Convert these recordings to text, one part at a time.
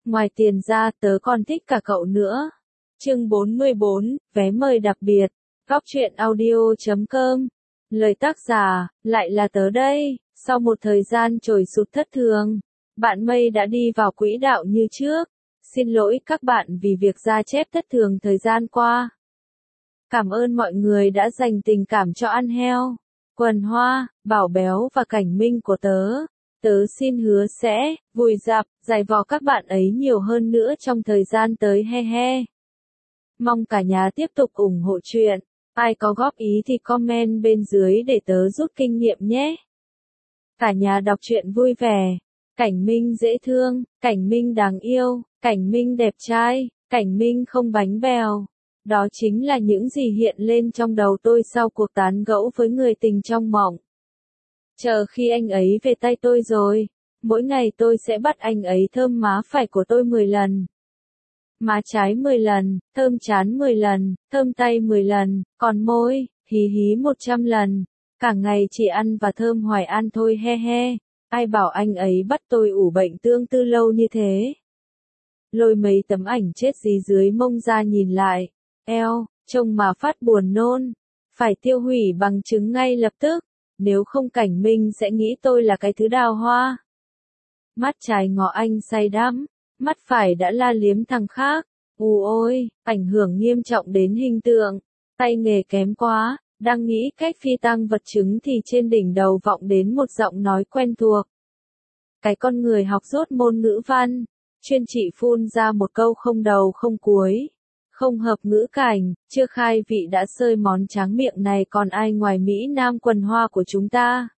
Ngoài tiền ra tớ còn thích cả cậu nữa. Chương 44, vé mời đặc biệt. Góc truyện audio.com. Lời tác giả, lại là tớ đây. Sau một thời gian trồi sụt thất thường, bạn Mây đã đi vào quỹ đạo như trước. Xin lỗi các bạn vì việc ra chép thất thường thời gian qua. Cảm ơn mọi người đã dành tình cảm cho Ăn Heo, Quần Hoa, Bảo Béo và Cảnh Minh của tớ. Tớ xin hứa sẽ vùi dập, dày vò các bạn ấy nhiều hơn nữa trong thời gian tới he he. Mong cả nhà tiếp tục ủng hộ chuyện. Ai có góp ý thì comment bên dưới để tớ rút kinh nghiệm nhé. Cả nhà đọc truyện vui vẻ. Cảnh Minh dễ thương, Cảnh Minh đáng yêu, Cảnh Minh đẹp trai, Cảnh Minh không bánh bèo. Đó chính là những gì hiện lên trong đầu tôi sau cuộc tán gẫu với người tình trong mộng. Chờ khi anh ấy về tay tôi rồi, mỗi ngày tôi sẽ bắt anh ấy thơm má phải của tôi 10 lần. Má trái 10 lần, thơm trán 10 lần, thơm tay 10 lần, còn môi, hí hí 100 lần. Cả ngày chỉ ăn và thơm Hoài An thôi he he. Ai bảo anh ấy bắt tôi ủ bệnh tương tư lâu như thế. Lôi mấy tấm ảnh chết gì dưới mông ra nhìn lại. Eo, trông mà phát buồn nôn. Phải tiêu hủy bằng chứng ngay lập tức. Nếu không Cảnh Minh sẽ nghĩ tôi là cái thứ đào hoa. Mắt trái ngó anh say đắm, mắt phải đã la liếm thằng khác. Ôi, ảnh hưởng nghiêm trọng đến hình tượng. Tay nghề kém quá, đang nghĩ cách phi tang vật chứng thì trên đỉnh đầu vọng đến một giọng nói quen thuộc. Cái con người học dốt môn ngữ văn, chuyên chỉ phun ra một câu không đầu không cuối. Không hợp ngữ cảnh, chưa khai vị đã sơi món tráng miệng này còn ai ngoài Mỹ Nam Quần Hoa của chúng ta.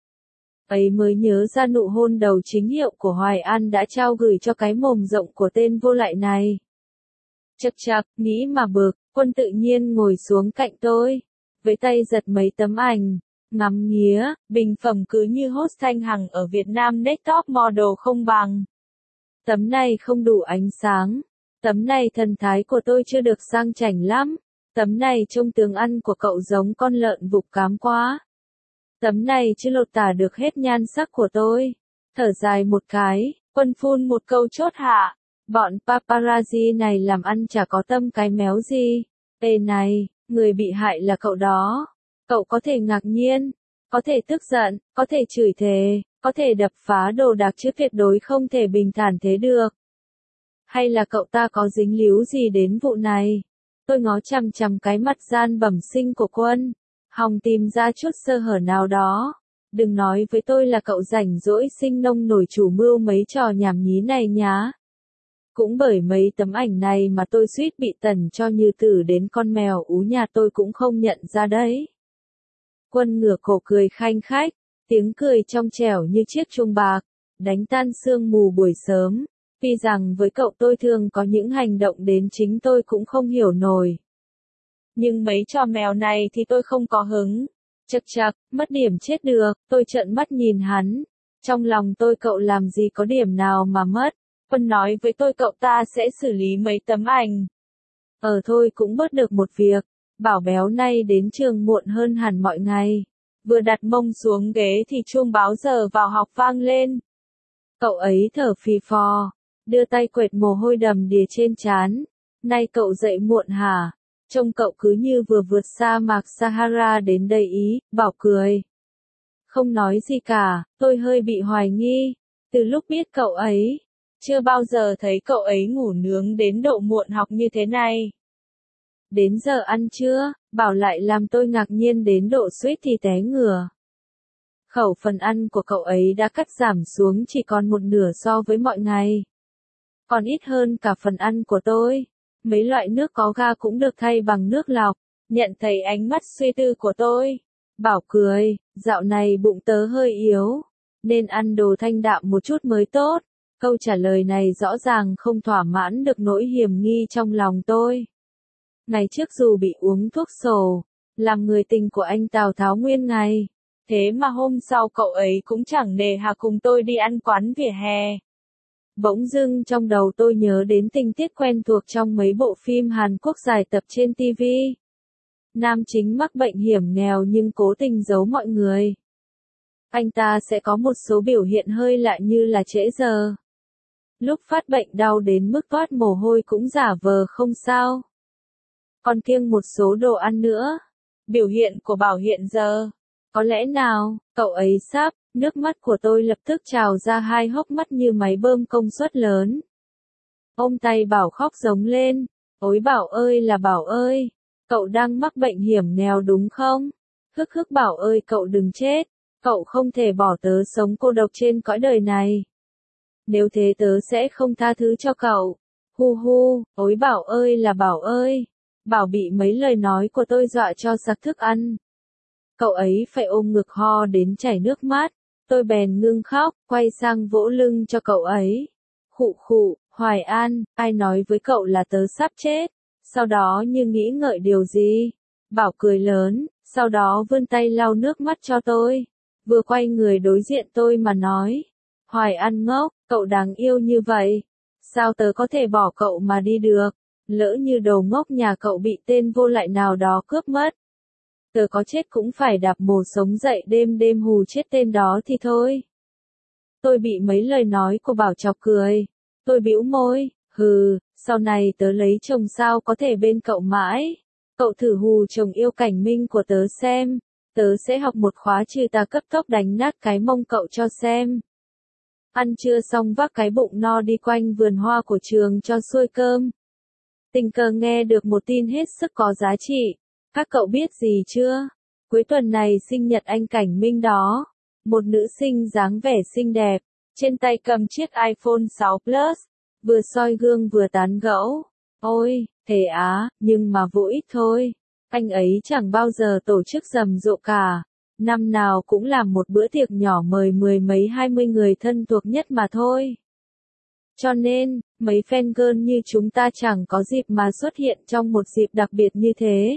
Ấy mới nhớ ra nụ hôn đầu chính hiệu của Hoài An đã trao gửi cho cái mồm rộng của tên vô lại này. Chậc chậc, nghĩ mà bực, Quân tự nhiên ngồi xuống cạnh tôi, với tay giật mấy tấm ảnh, ngắm nghía, bình phẩm cứ như host Thanh Hằng ở Việt Nam Next Top Model không bằng. Tấm này không đủ ánh sáng. Tấm này thần thái của tôi chưa được sang chảnh lắm. Tấm này trông tướng ăn của cậu giống con lợn vục cám quá. Tấm này chưa lột tả được hết nhan sắc của tôi. Thở dài một cái, Quân phun một câu chốt hạ. Bọn paparazzi này làm ăn chả có tâm cái méo gì. Ê này, người bị hại là cậu đó. Cậu có thể ngạc nhiên, có thể tức giận, có thể chửi thề, có thể đập phá đồ đạc chứ tuyệt đối không thể bình thản thế được. Hay là cậu ta có dính líu gì đến vụ này? Tôi ngó chằm chằm cái mặt gian bẩm sinh của Quân, hòng tìm ra chút sơ hở nào đó. Đừng nói với tôi là cậu rảnh rỗi sinh nông nổi chủ mưu mấy trò nhảm nhí này nhá. Cũng bởi mấy tấm ảnh này mà tôi suýt bị Tần cho như tử đến con mèo ú nhà tôi cũng không nhận ra đấy. Quân ngửa cổ cười khanh khách, tiếng cười trong trẻo như chiếc chuông bạc, đánh tan sương mù buổi sớm. Vì rằng với cậu tôi thường có những hành động đến chính tôi cũng không hiểu nổi. Nhưng mấy trò mèo này thì tôi không có hứng. Chậc chậc, mất điểm chết được, tôi trợn mắt nhìn hắn. Trong lòng tôi cậu làm gì có điểm nào mà mất. Quân nói với tôi cậu ta sẽ xử lý mấy tấm ảnh. Thôi cũng bớt được một việc. Bảo Béo nay đến trường muộn hơn hẳn mọi ngày. Vừa đặt mông xuống ghế thì chuông báo giờ vào học vang lên. Cậu ấy thở phì phò, đưa tay quệt mồ hôi đầm đìa trên trán. Nay cậu dậy muộn hả? Trông cậu cứ như vừa vượt sa mạc Sahara đến đây ý, Bảo cười. Không nói gì cả, tôi hơi bị hoài nghi. Từ lúc biết cậu ấy, chưa bao giờ thấy cậu ấy ngủ nướng đến độ muộn học như thế này. Đến giờ ăn trưa, Bảo lại làm tôi ngạc nhiên đến độ suýt thì té ngửa. Khẩu phần ăn của cậu ấy đã cắt giảm xuống chỉ còn một nửa so với mọi ngày. Còn ít hơn cả phần ăn của tôi. Mấy loại nước có ga cũng được thay bằng nước lọc. Nhận thấy ánh mắt suy tư của tôi, Bảo cười, dạo này bụng tớ hơi yếu, nên ăn đồ thanh đạm một chút mới tốt. Câu trả lời này rõ ràng không thỏa mãn được nỗi hiềm nghi trong lòng tôi. Ngày trước dù bị uống thuốc sổ, làm người tình của anh Tào Tháo nguyên ngày, thế mà hôm sau cậu ấy cũng chẳng nề hà cùng tôi đi ăn quán vỉa hè. Bỗng dưng trong đầu tôi nhớ đến tình tiết quen thuộc trong mấy bộ phim Hàn Quốc dài tập trên TV. Nam chính mắc bệnh hiểm nghèo nhưng cố tình giấu mọi người. Anh ta sẽ có một số biểu hiện hơi lạ như là trễ giờ, lúc phát bệnh đau đến mức toát mồ hôi cũng giả vờ không sao. Còn kiêng một số đồ ăn nữa. Biểu hiện của Bảo hiện giờ. Có lẽ nào, cậu ấy sắp, nước mắt của tôi lập tức trào ra hai hốc mắt như máy bơm công suất lớn. Ôm tay Bảo khóc giống lên. Ôi Bảo ơi là Bảo ơi, cậu đang mắc bệnh hiểm nghèo đúng không? Hức hức Bảo ơi cậu đừng chết, cậu không thể bỏ tớ sống cô độc trên cõi đời này. Nếu thế tớ sẽ không tha thứ cho cậu. Hu hu, ôi Bảo ơi là Bảo ơi. Bảo bị mấy lời nói của tôi dọa cho sặc thức ăn. Cậu ấy phải ôm ngực ho đến chảy nước mắt. Tôi bèn ngưng khóc, quay sang vỗ lưng cho cậu ấy. Khụ khụ, Hoài An, ai nói với cậu là tớ sắp chết? Sau đó như nghĩ ngợi điều gì? Bảo cười lớn, sau đó vươn tay lau nước mắt cho tôi. Vừa quay người đối diện tôi mà nói. Hoài An ngốc, cậu đáng yêu như vậy. Sao tớ có thể bỏ cậu mà đi được? Lỡ như đầu ngốc nhà cậu bị tên vô lại nào đó cướp mất. Tớ có chết cũng phải đạp mồ sống dậy đêm đêm hù chết tên đó thì thôi. Tôi bị mấy lời nói của Bảo chọc cười. Tôi bĩu môi, hừ, sau này tớ lấy chồng sao có thể bên cậu mãi. Cậu thử hù chồng yêu Cảnh Minh của tớ xem. Tớ sẽ học một khóa trừ tà cấp tốc đánh nát cái mông cậu cho xem. Ăn trưa xong vác cái bụng no đi quanh vườn hoa của trường cho xuôi cơm. Tình cờ nghe được một tin hết sức có giá trị. Các cậu biết gì chưa? Cuối tuần này sinh nhật anh Cảnh Minh đó. Một nữ sinh dáng vẻ xinh đẹp, trên tay cầm chiếc iPhone 6 Plus, vừa soi gương vừa tán gẫu. Ôi, thế á, nhưng mà vô ích thôi. Anh ấy chẳng bao giờ tổ chức rầm rộ cả. Năm nào cũng làm một bữa tiệc nhỏ mời mười mấy 20 người thân thuộc nhất mà thôi. Cho nên, mấy fan girl như chúng ta chẳng có dịp mà xuất hiện trong một dịp đặc biệt như thế.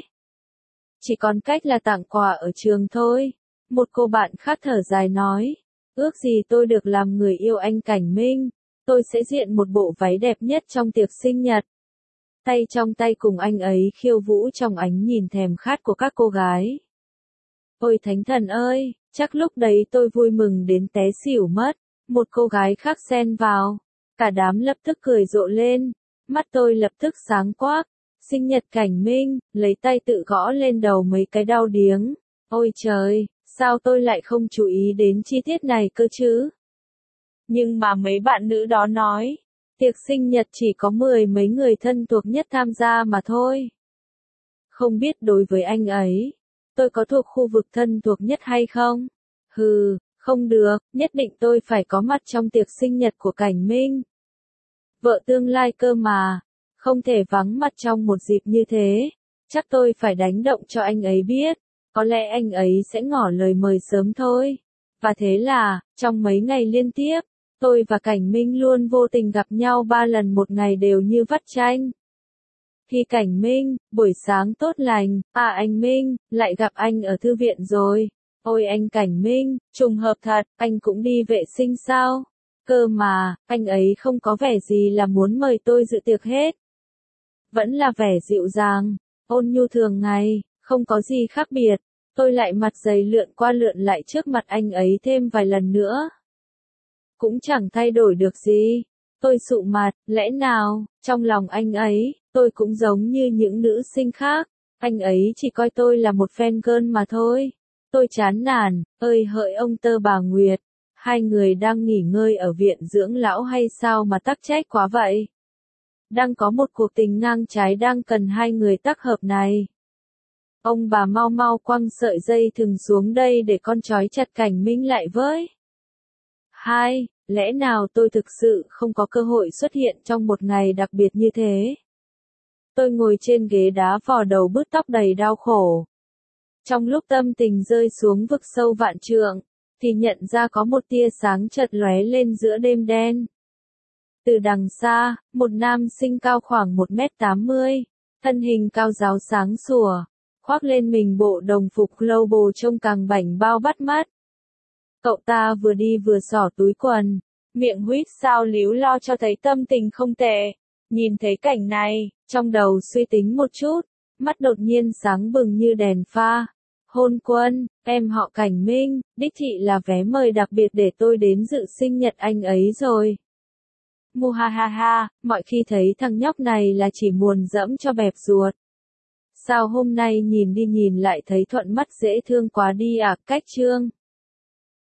Chỉ còn cách là tặng quà ở trường thôi. Một cô bạn khác thở dài nói. Ước gì tôi được làm người yêu anh Cảnh Minh. Tôi sẽ diện một bộ váy đẹp nhất trong tiệc sinh nhật. Tay trong tay cùng anh ấy khiêu vũ trong ánh nhìn thèm khát của các cô gái. Ôi thánh thần ơi, chắc lúc đấy tôi vui mừng đến té xỉu mất. Một cô gái khác xen vào. Cả đám lập tức cười rộ lên. Mắt tôi lập tức sáng quắc. Sinh nhật Cảnh Minh, lấy tay tự gõ lên đầu mấy cái đau điếng. Ôi trời, sao tôi lại không chú ý đến chi tiết này cơ chứ? Nhưng mà mấy bạn nữ đó nói, tiệc sinh nhật chỉ có 10 mấy người thân thuộc nhất tham gia mà thôi. Không biết đối với anh ấy, tôi có thuộc khu vực thân thuộc nhất hay không? Hừ, không được, nhất định tôi phải có mặt trong tiệc sinh nhật của Cảnh Minh. Vợ tương lai cơ mà. Không thể vắng mặt trong một dịp như thế. Chắc tôi phải đánh động cho anh ấy biết. Có lẽ anh ấy sẽ ngỏ lời mời sớm thôi. Và thế là, trong mấy ngày liên tiếp, tôi và Cảnh Minh luôn vô tình gặp nhau 3 lần một ngày đều như vắt chanh. Khi Cảnh Minh, buổi sáng tốt lành, anh Minh, lại gặp anh ở thư viện rồi. Ôi anh Cảnh Minh, trùng hợp thật, anh cũng đi vệ sinh sao? Cơ mà, anh ấy không có vẻ gì là muốn mời tôi dự tiệc hết. Vẫn là vẻ dịu dàng, ôn nhu thường ngày, không có gì khác biệt. Tôi lại mặt dày lượn qua lượn lại trước mặt anh ấy thêm vài lần nữa. Cũng chẳng thay đổi được gì. Tôi sụ mặt, lẽ nào, trong lòng anh ấy, tôi cũng giống như những nữ sinh khác. Anh ấy chỉ coi tôi là một fan girl mà thôi. Tôi chán nản, ơi hỡi ông Tơ bà Nguyệt. Hai người đang nghỉ ngơi ở viện dưỡng lão hay sao mà tắc trách quá vậy? Đang có một cuộc tình ngang trái đang cần hai người tác hợp này. Ông bà mau mau quăng sợi dây thừng xuống đây để con trói chặt Cảnh Minh lại với. Hai, lẽ nào tôi thực sự không có cơ hội xuất hiện trong một ngày đặc biệt như thế? Tôi ngồi trên ghế đá vò đầu bứt tóc đầy đau khổ. Trong lúc tâm tình rơi xuống vực sâu vạn trượng, thì nhận ra có một tia sáng chợt lóe lên giữa đêm đen. Từ đằng xa, một nam sinh cao khoảng 1m80, thân hình cao ráo sáng sủa, khoác lên mình bộ đồng phục global trông càng bảnh bao bắt mắt. Cậu ta vừa đi vừa xỏ túi quần, miệng huýt sáo líu lo cho thấy tâm tình không tệ. Nhìn thấy cảnh này, trong đầu suy tính một chút, mắt đột nhiên sáng bừng như đèn pha. Hôn Quân, em họ Cảnh Minh, đích thị là vé mời đặc biệt để tôi đến dự sinh nhật anh ấy rồi. mu ha ha ha, mọi khi thấy thằng nhóc này là chỉ muốn dẫm cho bẹp ruột. Sao hôm nay nhìn đi nhìn lại thấy thuận mắt dễ thương quá đi à, cách chương.